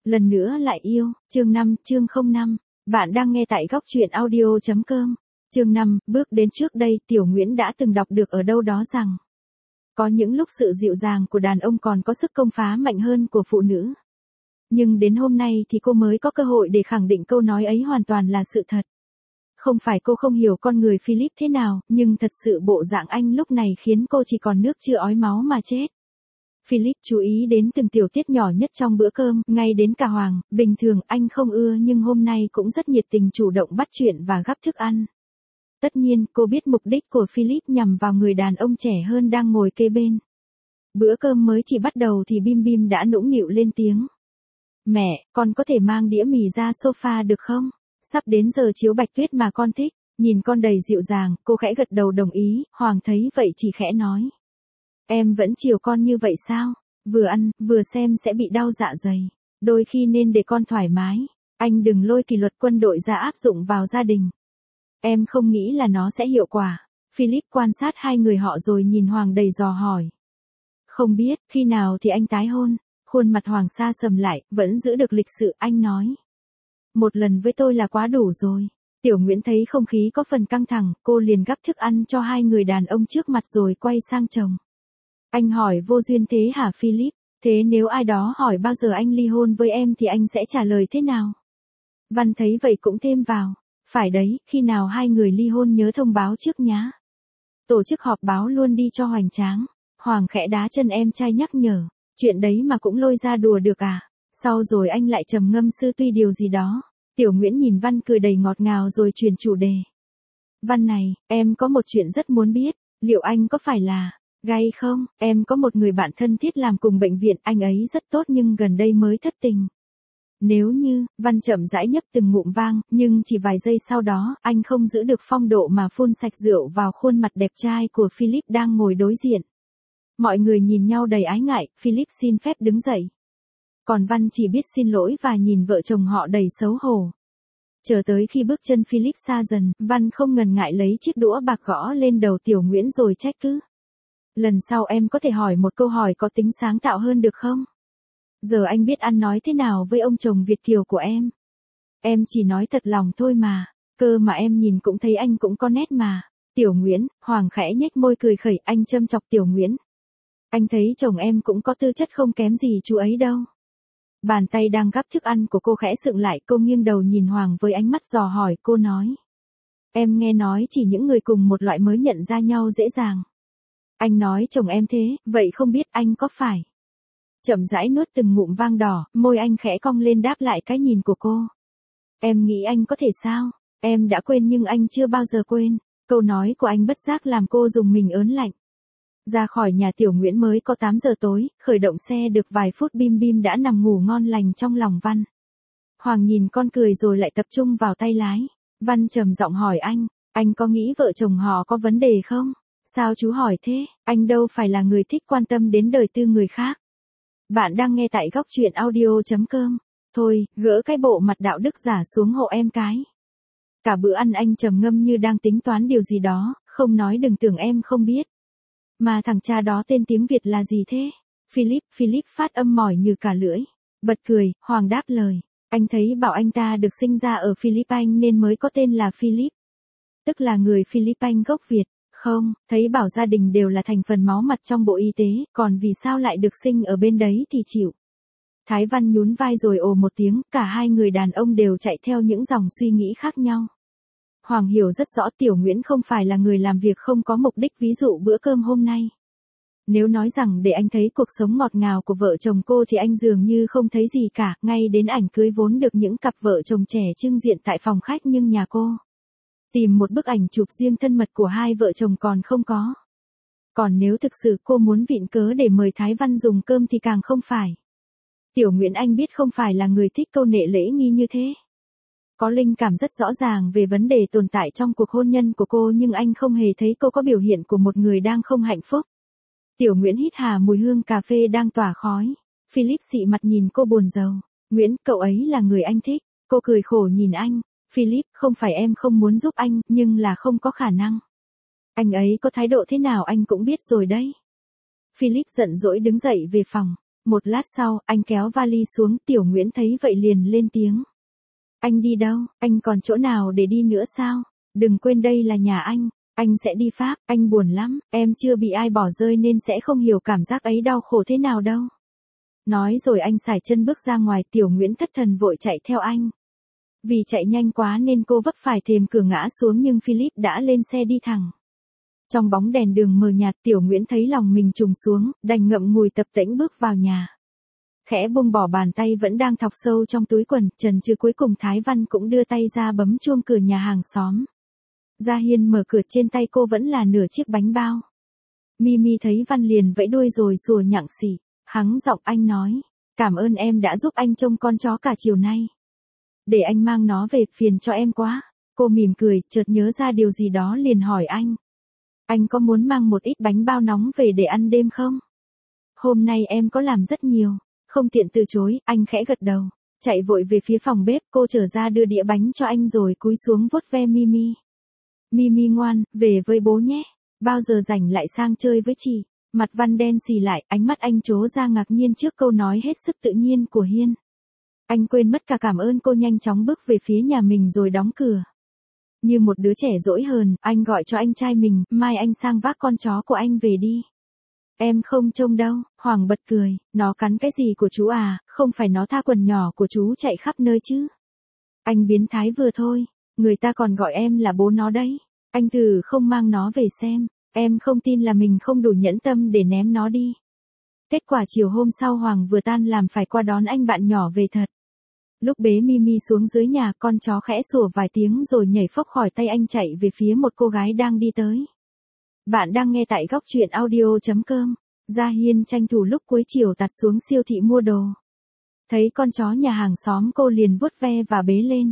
Lần nữa lại yêu, chương 5, chương 05. Bạn đang nghe tại góc truyện audio.com. Chương 5, bước đến trước đây, Tiểu Nguyễn đã từng đọc được ở đâu đó rằng có những lúc sự dịu dàng của đàn ông còn có sức công phá mạnh hơn của phụ nữ. Nhưng đến hôm nay thì cô mới có cơ hội để khẳng định câu nói ấy hoàn toàn là sự thật. Không phải cô không hiểu con người Philip thế nào, nhưng thật sự bộ dạng anh lúc này khiến cô chỉ còn nước chưa ói máu mà chết. Philip chú ý đến từng tiểu tiết nhỏ nhất trong bữa cơm, ngay đến cả Hoàng, bình thường anh không ưa nhưng hôm nay cũng rất nhiệt tình chủ động bắt chuyện và gắp thức ăn. Tất nhiên, cô biết mục đích của Philip nhằm vào người đàn ông trẻ hơn đang ngồi kế bên. Bữa cơm mới chỉ bắt đầu thì Bim Bim đã nũng nịu lên tiếng. Mẹ, con có thể mang đĩa mì ra sofa được không? Sắp đến giờ chiếu Bạch Tuyết mà con thích. Nhìn con đầy dịu dàng, cô khẽ gật đầu đồng ý, Hoàng thấy vậy chỉ khẽ nói. Em vẫn chiều con như vậy sao? Vừa ăn, vừa xem sẽ bị đau dạ dày. Đôi khi nên để con thoải mái. Anh đừng lôi kỷ luật quân đội ra áp dụng vào gia đình. Em không nghĩ là nó sẽ hiệu quả. Philip quan sát hai người họ rồi nhìn Hoàng đầy dò hỏi. Không biết, khi nào thì anh tái hôn? Khuôn mặt Hoàng sa sầm lại, vẫn giữ được lịch sự, anh nói. Một lần với tôi là quá đủ rồi. Tiểu Nguyễn thấy không khí có phần căng thẳng, cô liền gắp thức ăn cho hai người đàn ông trước mặt rồi quay sang chồng. Anh hỏi vô duyên thế hả Philip? Thế nếu ai đó hỏi bao giờ anh ly hôn với em thì anh sẽ trả lời thế nào? Văn thấy vậy cũng thêm vào. Phải đấy, khi nào hai người ly hôn nhớ thông báo trước nhá. Tổ chức họp báo luôn đi cho hoành tráng. Hoàng khẽ đá chân em trai nhắc nhở. Chuyện đấy mà cũng lôi ra đùa được à? Sau rồi anh lại trầm ngâm sư tuy điều gì đó. Tiểu Nguyễn nhìn Văn cười đầy ngọt ngào rồi chuyển chủ đề. Văn này, em có một chuyện rất muốn biết. Liệu anh có phải là gay không? Em có một người bạn thân thiết làm cùng bệnh viện, anh ấy rất tốt nhưng gần đây mới thất tình. Nếu như, Văn chậm rãi nhấp từng ngụm vang, nhưng chỉ vài giây sau đó, anh không giữ được phong độ mà phun sạch rượu vào khuôn mặt đẹp trai của Philip đang ngồi đối diện. Mọi người nhìn nhau đầy ái ngại, Philip xin phép đứng dậy. Còn Văn chỉ biết xin lỗi và nhìn vợ chồng họ đầy xấu hổ. Chờ tới khi bước chân Philip xa dần, Văn không ngần ngại lấy chiếc đũa bạc gõ lên đầu Tiểu Nguyễn rồi trách cứ. Lần sau em có thể hỏi một câu hỏi có tính sáng tạo hơn được không? Giờ anh biết ăn nói thế nào với ông chồng Việt kiều của em. Em chỉ nói thật lòng thôi mà, cơ mà em nhìn cũng thấy anh cũng có nét mà. Tiểu Nguyễn, Hoàng khẽ nhếch môi cười khẩy, anh châm chọc Tiểu Nguyễn. Anh thấy chồng em cũng có tư chất không kém gì chú ấy đâu. Bàn tay đang gắp thức ăn của cô khẽ sượng lại, cô nghiêng đầu nhìn Hoàng với ánh mắt dò hỏi, cô nói. Em nghe nói chỉ những người cùng một loại mới nhận ra nhau dễ dàng. Anh nói chồng em thế, vậy không biết anh có phải? Chậm rãi nuốt từng ngụm vang đỏ, môi anh khẽ cong lên đáp lại cái nhìn của cô. Em nghĩ anh có thể sao? Em đã quên nhưng anh chưa bao giờ quên. Câu nói của anh bất giác làm cô rùng mình ớn lạnh. Ra khỏi nhà Tiểu Nguyễn mới có 8 giờ tối, khởi động xe được vài phút Bim Bim đã nằm ngủ ngon lành trong lòng Văn. Hoàng nhìn con cười rồi lại tập trung vào tay lái. Văn trầm giọng hỏi anh có nghĩ vợ chồng họ có vấn đề không? Sao chú hỏi thế, anh đâu phải là người thích quan tâm đến đời tư người khác. Bạn đang nghe tại góc truyện audio.com. Thôi, gỡ cái bộ mặt đạo đức giả xuống hộ em cái. Cả bữa ăn anh trầm ngâm như đang tính toán điều gì đó, không nói đừng tưởng em không biết. Mà thằng cha đó tên tiếng Việt là gì thế? Philip phát âm mỏi như cả lưỡi. Bật cười, Hoàng đáp lời. Anh thấy bảo anh ta được sinh ra ở Philippines nên mới có tên là Philip. Tức là người Philippines gốc Việt. Không, thấy bảo gia đình đều là thành phần máu mặt trong bộ y tế, còn vì sao lại được sinh ở bên đấy thì chịu. Thái Văn nhún vai rồi ồ một tiếng, cả hai người đàn ông đều chạy theo những dòng suy nghĩ khác nhau. Hoàng hiểu rất rõ Tiểu Nguyễn không phải là người làm việc không có mục đích, ví dụ bữa cơm hôm nay. Nếu nói rằng để anh thấy cuộc sống ngọt ngào của vợ chồng cô thì anh dường như không thấy gì cả, ngay đến ảnh cưới vốn được những cặp vợ chồng trẻ trưng diện tại phòng khách nhưng nhà cô. Tìm một bức ảnh chụp riêng thân mật của hai vợ chồng còn không có. Còn nếu thực sự cô muốn vịn cớ để mời Thái Văn dùng cơm thì càng không phải. Tiểu Nguyễn anh biết không phải là người thích câu nệ lễ nghi như thế. Có linh cảm rất rõ ràng về vấn đề tồn tại trong cuộc hôn nhân của cô nhưng anh không hề thấy cô có biểu hiện của một người đang không hạnh phúc. Tiểu Nguyễn hít hà mùi hương cà phê đang tỏa khói. Philip xị mặt nhìn cô buồn rầu. Nguyễn, cậu ấy là người anh thích. Cô cười khổ nhìn anh. Philip, không phải em không muốn giúp anh, nhưng là không có khả năng. Anh ấy có thái độ thế nào anh cũng biết rồi đấy. Philip giận dỗi đứng dậy về phòng. Một lát sau, anh kéo vali xuống, Tiểu Nguyễn thấy vậy liền lên tiếng. Anh đi đâu, anh còn chỗ nào để đi nữa sao? Đừng quên đây là nhà anh sẽ đi Pháp, anh buồn lắm, em chưa bị ai bỏ rơi nên sẽ không hiểu cảm giác ấy đau khổ thế nào đâu. Nói rồi anh sải chân bước ra ngoài, Tiểu Nguyễn thất thần vội chạy theo anh. Vì chạy nhanh quá nên cô vấp phải thềm cửa ngã xuống nhưng Philip đã lên xe đi thẳng. Trong bóng đèn đường mờ nhạt, Tiểu Nguyễn thấy lòng mình trùng xuống, đành ngậm ngùi tập tễnh bước vào nhà. Khẽ buông bỏ bàn tay vẫn đang thọc sâu trong túi quần, chần chừ cuối cùng Thái Văn cũng đưa tay ra bấm chuông cửa nhà hàng xóm. Gia Hiên mở cửa, trên tay cô vẫn là nửa chiếc bánh bao. Mimi thấy Văn liền vẫy đuôi rồi sủa nhặng xỉ. Hắng giọng anh nói, cảm ơn em đã giúp anh trông con chó cả chiều nay. Để anh mang nó về, phiền cho em quá. Cô mỉm cười, chợt nhớ ra điều gì đó liền hỏi anh. Anh có muốn mang một ít bánh bao nóng về để ăn đêm không? Hôm nay em có làm rất nhiều. Không tiện từ chối, anh khẽ gật đầu. Chạy vội về phía phòng bếp, cô trở ra đưa đĩa bánh cho anh rồi cúi xuống vuốt ve Mimi. Mimi ngoan, về với bố nhé. Bao giờ rảnh lại sang chơi với chị. Mặt Văn đen xì lại, ánh mắt anh trố ra ngạc nhiên trước câu nói hết sức tự nhiên của Hiên. Anh quên mất cả cảm ơn cô, nhanh chóng bước về phía nhà mình rồi đóng cửa. Như một đứa trẻ dỗi hờn, anh gọi cho anh trai mình, mai anh sang vác con chó của anh về đi. Em không trông đâu, Hoàng bật cười, nó cắn cái gì của chú à, không phải nó tha quần nhỏ của chú chạy khắp nơi chứ. Anh biến thái vừa thôi, người ta còn gọi em là bố nó đấy. Anh thử không mang nó về xem, em không tin là mình không đủ nhẫn tâm để ném nó đi. Kết quả chiều hôm sau Hoàng vừa tan làm phải qua đón anh bạn nhỏ về thật. Lúc bế Mimi xuống dưới nhà, con chó khẽ sủa vài tiếng rồi nhảy phốc khỏi tay anh chạy về phía một cô gái đang đi tới. Bạn đang nghe tại góc truyện audio.com. Gia Hiên tranh thủ lúc cuối chiều tạt xuống siêu thị mua đồ. Thấy con chó nhà hàng xóm cô liền vuốt ve và bế lên.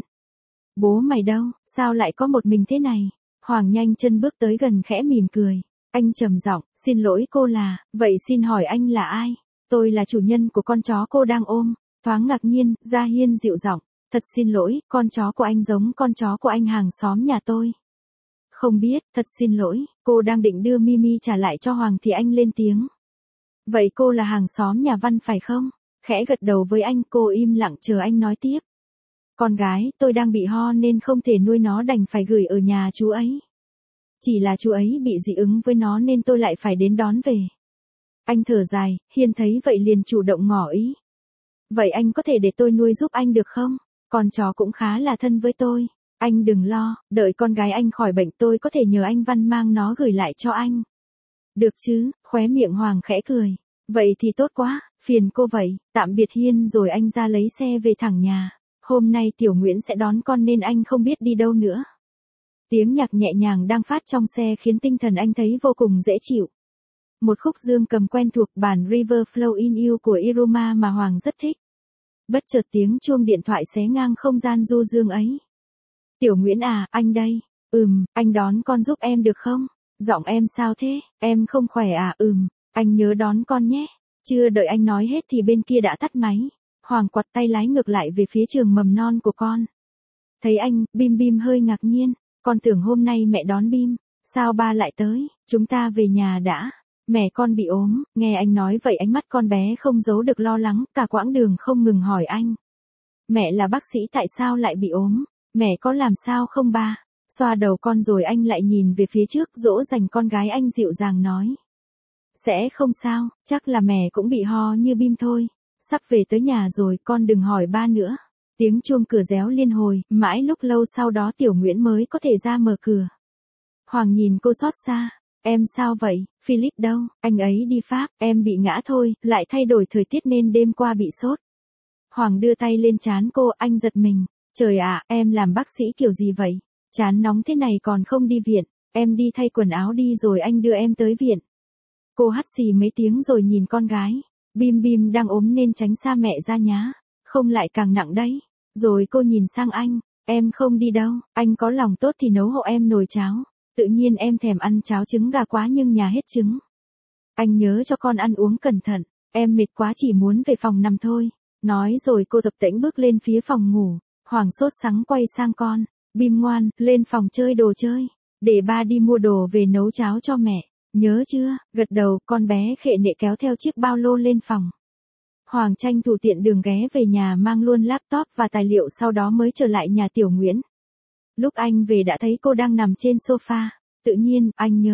Bố mày đâu, sao lại có một mình thế này? Hoàng nhanh chân bước tới gần khẽ mỉm cười. Anh trầm giọng, xin lỗi cô là, vậy xin hỏi anh là ai? Tôi là chủ nhân của con chó cô đang ôm. Thoáng ngạc nhiên, Gia Hiên dịu giọng, thật xin lỗi, con chó của anh giống con chó của anh hàng xóm nhà tôi. Không biết, thật xin lỗi, cô đang định đưa Mimi trả lại cho Hoàng thì anh lên tiếng. Vậy cô là hàng xóm nhà Văn phải không? Khẽ gật đầu với anh, cô im lặng chờ anh nói tiếp. Con gái, tôi đang bị ho nên không thể nuôi nó, đành phải gửi ở nhà chú ấy. Chỉ là chú ấy bị dị ứng với nó nên tôi lại phải đến đón về. Anh thở dài, Hiên thấy vậy liền chủ động ngỏ ý. Vậy anh có thể để tôi nuôi giúp anh được không? Con chó cũng khá là thân với tôi. Anh đừng lo, đợi con gái anh khỏi bệnh tôi có thể nhờ anh Văn mang nó gửi lại cho anh. Được chứ, khóe miệng Hoàng khẽ cười. Vậy thì tốt quá, phiền cô vậy, tạm biệt Hiên rồi anh ra lấy xe về thẳng nhà. Hôm nay Tiểu Nguyễn sẽ đón con nên anh không biết đi đâu nữa. Tiếng nhạc nhẹ nhàng đang phát trong xe khiến tinh thần anh thấy vô cùng dễ chịu. Một khúc dương cầm quen thuộc, bản River Flow in You của Iruma mà Hoàng rất thích. Bất chợt tiếng chuông điện thoại xé ngang không gian du dương ấy. Tiểu Nguyễn à, anh đây. Anh đón con giúp em được không? Giọng em sao thế, em không khỏe à? Anh nhớ đón con nhé. Chưa đợi anh nói hết thì bên kia đã tắt máy. Hoàng quặt tay lái ngược lại về phía trường mầm non của con. Thấy anh, Bim Bim hơi ngạc nhiên. Con tưởng hôm nay mẹ đón Bim. Sao ba lại tới? Chúng ta về nhà đã. Mẹ con bị ốm. Nghe anh nói vậy ánh mắt con bé không giấu được lo lắng, cả quãng đường không ngừng hỏi anh. Mẹ là bác sĩ tại sao lại bị ốm? Mẹ có làm sao không ba? Xoa đầu con rồi anh lại nhìn về phía trước dỗ dành con gái, anh dịu dàng nói. Sẽ không sao, chắc là mẹ cũng bị ho như Bim thôi. Sắp về tới nhà rồi, con đừng hỏi ba nữa. Tiếng chuông cửa réo liên hồi, mãi lúc lâu sau đó Tiểu Nguyễn mới có thể ra mở cửa. Hoàng nhìn cô xót xa. Em sao vậy, Philip đâu, anh ấy đi Pháp, em bị ngã thôi, lại thay đổi thời tiết nên đêm qua bị sốt. Hoàng đưa tay lên trán cô, anh giật mình. Trời ạ, em làm bác sĩ kiểu gì vậy? Trán nóng thế này còn không đi viện, em đi thay quần áo đi rồi anh đưa em tới viện. Cô hắt xì mấy tiếng rồi nhìn con gái. Bim Bim đang ốm nên tránh xa mẹ ra nhá. Không lại càng nặng đấy. Rồi cô nhìn sang anh. Em không đi đâu, anh có lòng tốt thì nấu hộ em nồi cháo. Tự nhiên em thèm ăn cháo trứng gà quá nhưng nhà hết trứng. Anh nhớ cho con ăn uống cẩn thận. Em mệt quá chỉ muốn về phòng nằm thôi. Nói rồi cô tập tễnh bước lên phía phòng ngủ. Hoàng sốt sắng quay sang con. Bim ngoan, lên phòng chơi đồ chơi. Để ba đi mua đồ về nấu cháo cho mẹ. Nhớ chưa? Gật đầu, con bé khệ nệ kéo theo chiếc bao lô lên phòng. Hoàng tranh thủ tiện đường ghé về nhà mang luôn laptop và tài liệu sau đó mới trở lại nhà Tiểu Nguyễn. Lúc anh về đã thấy cô đang nằm trên sofa. Tự nhiên,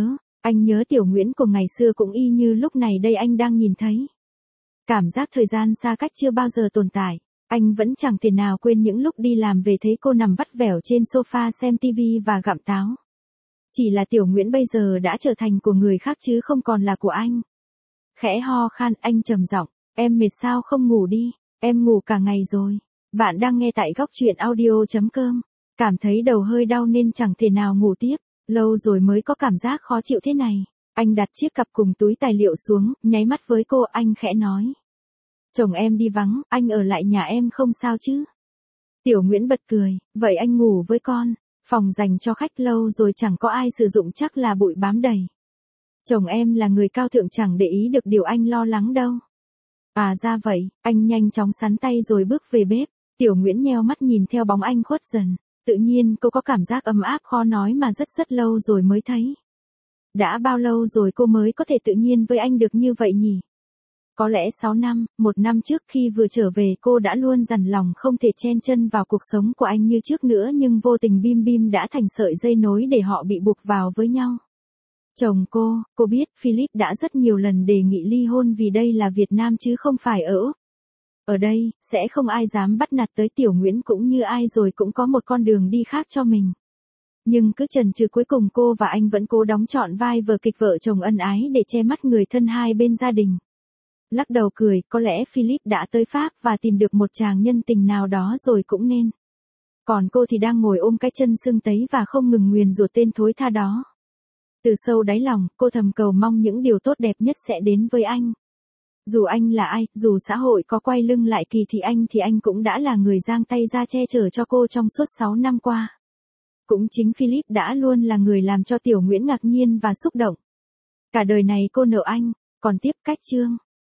anh nhớ Tiểu Nguyễn của ngày xưa cũng y như lúc này đây anh đang nhìn thấy. Cảm giác thời gian xa cách chưa bao giờ tồn tại. Anh vẫn chẳng thể nào quên những lúc đi làm về thấy cô nằm vắt vẻo trên sofa xem tivi và gặm táo. Chỉ là Tiểu Nguyễn bây giờ đã trở thành của người khác chứ không còn là của anh. Khẽ ho khan, anh trầm giọng, em mệt sao không ngủ đi, em ngủ cả ngày rồi. Bạn đang nghe tại góc truyện audio.com. Cảm thấy đầu hơi đau nên chẳng thể nào ngủ tiếp, lâu rồi mới có cảm giác khó chịu thế này. Anh đặt chiếc cặp cùng túi tài liệu xuống, nháy mắt với cô, anh khẽ nói. Chồng em đi vắng, anh ở lại nhà em không sao chứ? Tiểu Nguyễn bật cười, vậy anh ngủ với con, phòng dành cho khách lâu rồi chẳng có ai sử dụng chắc là bụi bám đầy. Chồng em là người cao thượng chẳng để ý được điều anh lo lắng đâu. À ra vậy, anh nhanh chóng sắn tay rồi bước về bếp. Tiểu Nguyễn nheo mắt nhìn theo bóng anh khuất dần. Tự nhiên cô có cảm giác ấm áp khó nói mà rất lâu rồi mới thấy. Đã bao lâu rồi cô mới có thể tự nhiên với anh được như vậy nhỉ? Có lẽ 6 năm, 1 năm trước khi vừa trở về cô đã luôn dằn lòng không thể chen chân vào cuộc sống của anh như trước nữa nhưng vô tình bim bim đã thành sợi dây nối để họ bị buộc vào với nhau. Chồng cô biết Philip đã rất nhiều lần đề nghị ly hôn vì đây là Việt Nam chứ không phải ở Úc. Ở đây, sẽ không ai dám bắt nạt tới Tiểu Nguyễn cũng như ai rồi cũng có một con đường đi khác cho mình. Nhưng cứ chần chừ cuối cùng cô và anh vẫn cố đóng trọn vai vở kịch vợ chồng ân ái để che mắt người thân hai bên gia đình. Lắc đầu cười, có lẽ Philip đã tới Pháp và tìm được một chàng nhân tình nào đó rồi cũng nên. Còn cô thì đang ngồi ôm cái chân sưng tấy và không ngừng nguyền rủa tên thối tha đó. Từ sâu đáy lòng, cô thầm cầu mong những điều tốt đẹp nhất sẽ đến với anh. Dù anh là ai, dù xã hội có quay lưng lại thì anh cũng đã là người giang tay ra che chở cho cô trong suốt 6 năm qua. Cũng chính Philip đã luôn là người làm cho Tiểu Nguyễn ngạc nhiên và xúc động. Cả đời này cô nợ anh, còn tiếp cách chương.